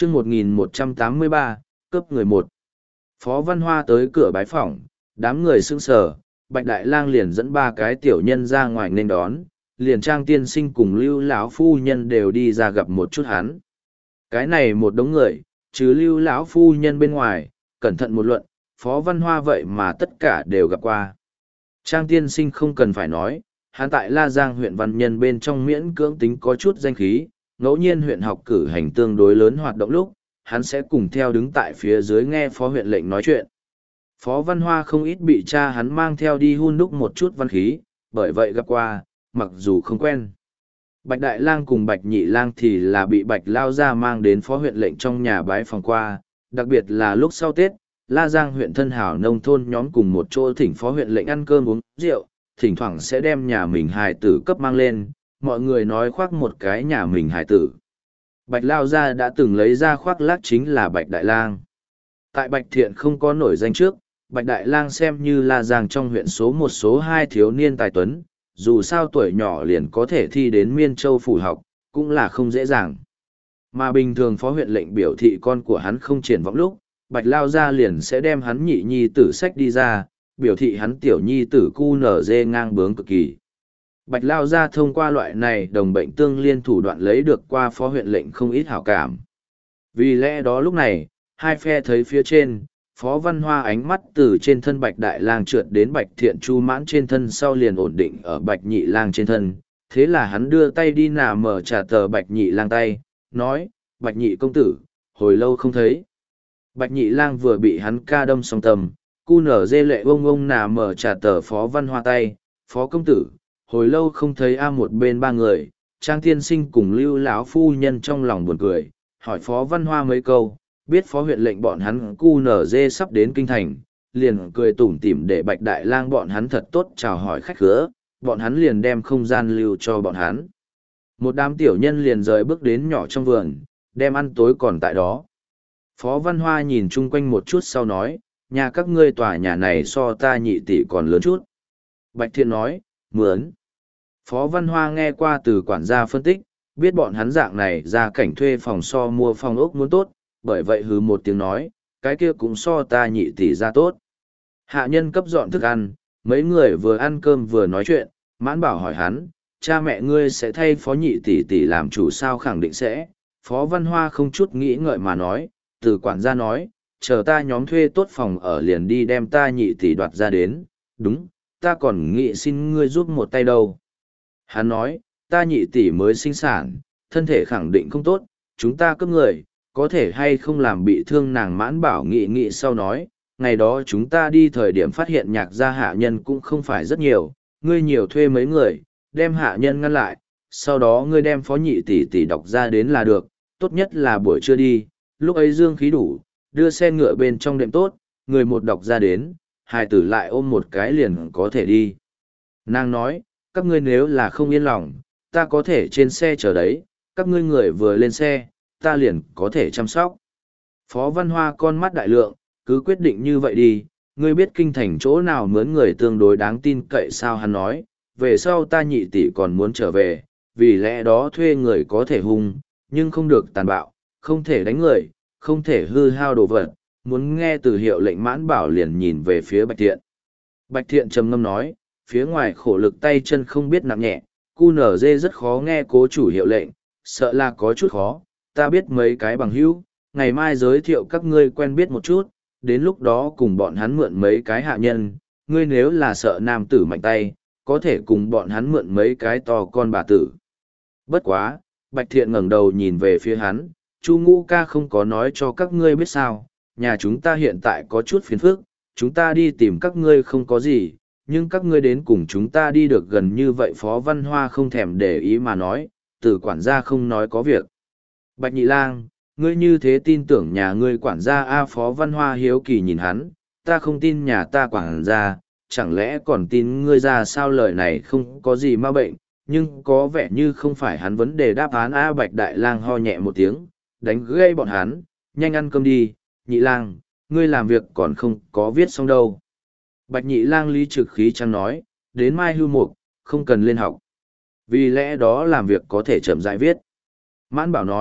chương 1183, cướp người một. Phó Văn Hoa tới cửa bái phỏng, đám người sững sờ, Bạch Đại Lang liền dẫn ba cái tiểu nhân ra ngoài nên đón, liền Trang tiên sinh cùng Lưu lão phu nhân đều đi ra gặp một chút hắn. Cái này một đống người, trừ Lưu lão phu nhân bên ngoài, cẩn thận một luận, Phó Văn Hoa vậy mà tất cả đều gặp qua. Trang tiên sinh không cần phải nói, hắn tại La Giang huyện Văn Nhân bên trong miễn cưỡng tính có chút danh khí, ngẫu nhiên huyện học cử hành tương đối lớn hoạt động lúc, hắn sẽ cùng theo đứng tại phía dưới nghe phó huyện lệnh nói chuyện. Phó Văn Hoa không ít bị cha hắn mang theo đi hun đúc một chút văn khí, bởi vậy gặp qua, mặc dù không quen. Bạch Đại Lang cùng Bạch Nhị Lang thì là bị Bạch Lao Gia mang đến phó huyện lệnh trong nhà bái phòng qua, đặc biệt là lúc sau Tết, La Giang huyện thân hảo nông thôn nhóm cùng một chỗ thỉnh phó huyện lệnh ăn cơm uống rượu, thỉnh thoảng sẽ đem nhà mình hài tử cấp mang lên, mọi người nói khoác một cái nhà mình hài tử. Bạch Lao Gia đã từng lấy ra khoác lác chính là Bạch Đại Lang. Tại Bạch Thiện không có nổi danh trước, Bạch Đại Lang xem như La Giang trong huyện số 2 thiếu niên tài tuấn, dù sao tuổi nhỏ liền có thể thi đến Miên Châu phủ học, cũng là không dễ dàng. Mà bình thường phó huyện lệnh biểu thị con của hắn không triển vọng lúc, Bạch Lao Gia liền sẽ đem hắn nhị nhi tử sách đi ra, biểu thị hắn tiểu nhi tử cu nở dê ngang bướng cực kỳ. Bạch Lao Gia thông qua loại này đồng bệnh tương liên thủ đoạn lấy được qua phó huyện lệnh không ít hảo cảm. Vì lẽ đó lúc này, hai phe thấy phía trên, Phó Văn Hoa ánh mắt từ trên thân Bạch Đại Lang trượt đến Bạch Thiện Chu Mãn trên thân sau liền ổn định ở Bạch Nhị Lang trên thân. Thế là hắn đưa tay đi nà mở trả tờ Bạch Nhị Lang tay, nói, Bạch Nhị công tử, hồi lâu không thấy. Bạch Nhị Lang vừa bị hắn ca đâm song tầm, cu nở dê lệ ông nà mở trả tờ Phó Văn Hoa tay, Phó công tử, hồi lâu không thấy a một bên ba người, Trang tiên sinh cùng Lưu lão phu nhân trong lòng buồn cười, hỏi Phó Văn Hoa mấy câu, biết phó huyện lệnh bọn hắn cu nở dê sắp đến kinh thành, liền cười tủm tỉm để Bạch Đại Lang bọn hắn thật tốt chào hỏi khách khứa, bọn hắn liền đem không gian lưu cho bọn hắn. Một đám tiểu nhân liền rời bước đến nhỏ trong vườn, đem ăn tối còn tại đó. Phó Văn Hoa nhìn chung quanh một chút sau nói, nhà các ngươi tòa nhà này so ta nhị tỷ còn lớn chút. Bạch Thiện nói, mướn. Phó Văn Hoa nghe qua từ quản gia phân tích, biết bọn hắn dạng này ra cảnh thuê phòng so mua phòng ốc muốn tốt, bởi vậy hứ một tiếng nói, cái kia cũng so ta nhị tỷ ra tốt. Hạ nhân cấp dọn thức ăn, mấy người vừa ăn cơm vừa nói chuyện, Mãn Bảo hỏi hắn, cha mẹ ngươi sẽ thay phó nhị tỷ tỷ làm chủ sao, khẳng định sẽ. Phó Văn Hoa không chút nghĩ ngợi mà nói, từ quản gia nói, chờ ta nhóm thuê tốt phòng ở liền đi đem ta nhị tỷ đoạt ra đến, đúng, ta còn nghĩ xin ngươi giúp một tay đâu. Hắn nói, ta nhị tỷ mới sinh sản, thân thể khẳng định không tốt, chúng ta cướp người, có thể hay không làm bị thương nàng. Mãn Bảo nghĩ sau nói, ngày đó chúng ta đi thời điểm phát hiện nhạc gia hạ nhân cũng không phải rất nhiều, ngươi nhiều thuê mấy người, đem hạ nhân ngăn lại, sau đó ngươi đem phó nhị tỷ tỷ đọc ra đến là được, tốt nhất là buổi trưa đi, lúc ấy dương khí đủ, đưa xe ngựa bên trong đệm tốt, người một đọc ra đến, hài tử lại ôm một cái liền có thể đi. Nàng nói, các ngươi nếu là không yên lòng, ta có thể trên xe chờ đấy, các ngươi người vừa lên xe, ta liền có thể chăm sóc. Phó Văn Hoa con mắt đại lượng, cứ quyết định như vậy đi, ngươi biết kinh thành chỗ nào mướn người tương đối đáng tin cậy sao. Hắn nói, về sau ta nhị tỷ còn muốn trở về, vì lẽ đó thuê người có thể hung, nhưng không được tàn bạo, không thể đánh người, không thể hư hao đồ vật. Muốn nghe từ hiệu lệnh. Mãn Bảo liền nhìn về phía Bạch Thiện. Bạch Thiện trầm ngâm nói, phía ngoài khổ lực tay chân không biết nặng nhẹ, cu nở dê rất khó nghe cố chủ hiệu lệnh, sợ là có chút khó, ta biết mấy cái bằng hữu, ngày mai giới thiệu các ngươi quen biết một chút, đến lúc đó cùng bọn hắn mượn mấy cái hạ nhân, ngươi nếu là sợ nam tử mạnh tay, có thể cùng bọn hắn mượn mấy cái to con bà tử. Bất quá, Bạch Thiện ngẩng đầu nhìn về phía hắn, Chu Ngũ ca không có nói cho các ngươi biết sao, nhà chúng ta hiện tại có chút phiền phức, chúng ta đi tìm các ngươi không có gì, nhưng các ngươi đến cùng chúng ta đi được gần như vậy. Phó Văn Hoa không thèm để ý mà nói, từ quản gia không nói có việc. Bạch Nhị Lang, ngươi như thế tin tưởng nhà ngươi quản gia a? Phó Văn Hoa hiếu kỳ nhìn hắn, ta không tin nhà ta quản gia, chẳng lẽ còn tin ngươi ra sao? Lời này không có gì ma bệnh, nhưng có vẻ như không phải hắn vấn đề đáp án a. Bạch Đại Lang ho nhẹ một tiếng, đánh gây bọn hắn, nhanh ăn cơm đi. Nhị Lang, ngươi làm việc còn không có viết xong đâu. Bạch Nhị Lang lý trực khí trắng nói, đến mai hưu mục, không cần lên học. Vì lẽ đó làm việc có thể chậm rãi viết. Mãn Bảo nói,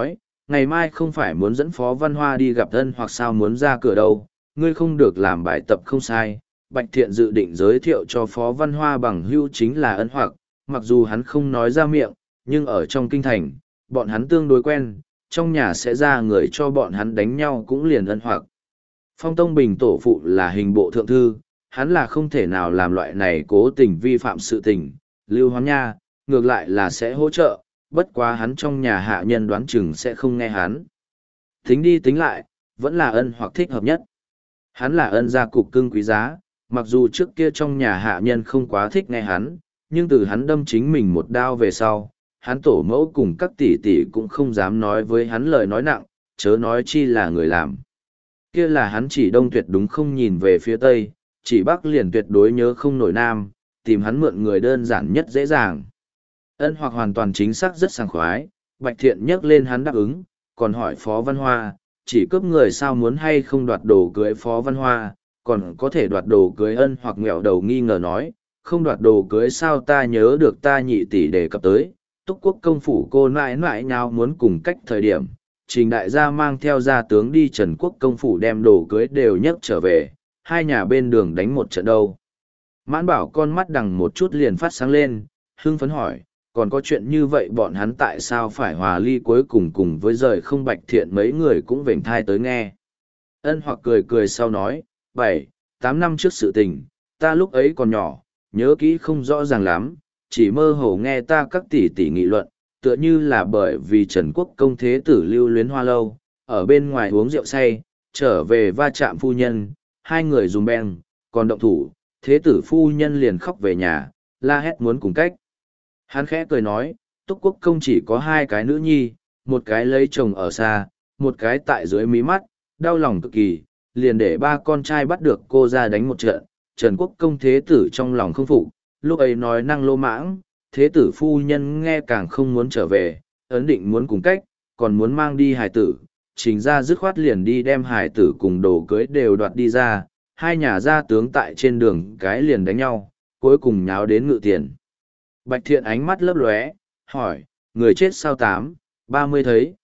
ngày mai không phải muốn dẫn Phó Văn Hoa đi gặp Ân hoặc sao muốn ra cửa đâu, ngươi không được làm bài tập không sai. Bạch Thiện dự định giới thiệu cho Phó Văn Hoa bằng hữu chính là Ân hoặc, mặc dù hắn không nói ra miệng, nhưng ở trong kinh thành, bọn hắn tương đối quen, trong nhà sẽ ra người cho bọn hắn đánh nhau cũng liền Ân hoặc. Phong Tông Bình tổ phụ là hình bộ thượng thư, hắn là không thể nào làm loại này cố tình vi phạm sự tình, Lưu Hoán Nha, ngược lại là sẽ hỗ trợ, bất quá hắn trong nhà hạ nhân đoán chừng sẽ không nghe hắn. Tính đi tính lại, vẫn là Ân hoặc thích hợp nhất. Hắn là Ân gia cục cưng quý giá, mặc dù trước kia trong nhà hạ nhân không quá thích nghe hắn, nhưng từ hắn đâm chính mình một đao về sau, hắn tổ mẫu cùng các tỷ tỷ cũng không dám nói với hắn lời nói nặng, chớ nói chi là người làm. Kia là hắn chỉ đông tuyệt đúng không nhìn về phía tây, chỉ bắc liền tuyệt đối nhớ không nổi nam, tìm hắn mượn người đơn giản nhất dễ dàng. Ân hoặc hoàn toàn chính xác rất sảng khoái, Bạch Thiện nhắc lên hắn đáp ứng, còn hỏi Phó Văn Hoa, chỉ cướp người sao muốn hay không đoạt đồ cưới Phó Văn Hoa, còn có thể đoạt đồ cưới Ân hoặc nghẹo đầu nghi ngờ nói, không đoạt đồ cưới sao ta nhớ được ta nhị tỷ đề cập tới, Túc Quốc công phủ cô nãi nãi nhau muốn cùng cách thời điểm, Trình đại gia mang theo gia tướng đi Trần Quốc công phủ đem đồ cưới đều nhấc trở về, hai nhà bên đường đánh một trận đâu. Mãn Bảo con mắt đằng một chút liền phát sáng lên, hưng phấn hỏi, còn có chuyện như vậy bọn hắn tại sao phải hòa ly cuối cùng cùng với rời không Bạch Thiện mấy người cũng vểnh thai tới nghe. Ân hoặc cười cười sau nói, 7, 8 năm trước sự tình, ta lúc ấy còn nhỏ, nhớ kỹ không rõ ràng lắm, chỉ mơ hồ nghe ta các tỷ tỷ nghị luận, tựa như là bởi vì Trần Quốc công thế tử lưu luyến Hoa Lâu, ở bên ngoài uống rượu say, trở về va chạm phu nhân, hai người dùng beng, còn động thủ, thế tử phu nhân liền khóc về nhà, la hét muốn cùng cách. Hắn khẽ cười nói, Túc Quốc công chỉ có hai cái nữ nhi, một cái lấy chồng ở xa, một cái tại dưới mí mắt, đau lòng cực kỳ, liền để ba con trai bắt được cô ra đánh một trận. Trần Quốc công thế tử trong lòng không phục, lúc ấy nói năng lô mãng, thế tử phu nhân nghe càng không muốn trở về, ấn định muốn cùng cách, còn muốn mang đi hài tử, chính ra dứt khoát liền đi đem hài tử cùng đồ cưới đều đoạt đi ra, hai nhà gia tướng tại trên đường cái liền đánh nhau, cuối cùng nháo đến ngự tiền. Bạch Thiện ánh mắt lấp lóe, hỏi, người chết sao 8, 30 thấy,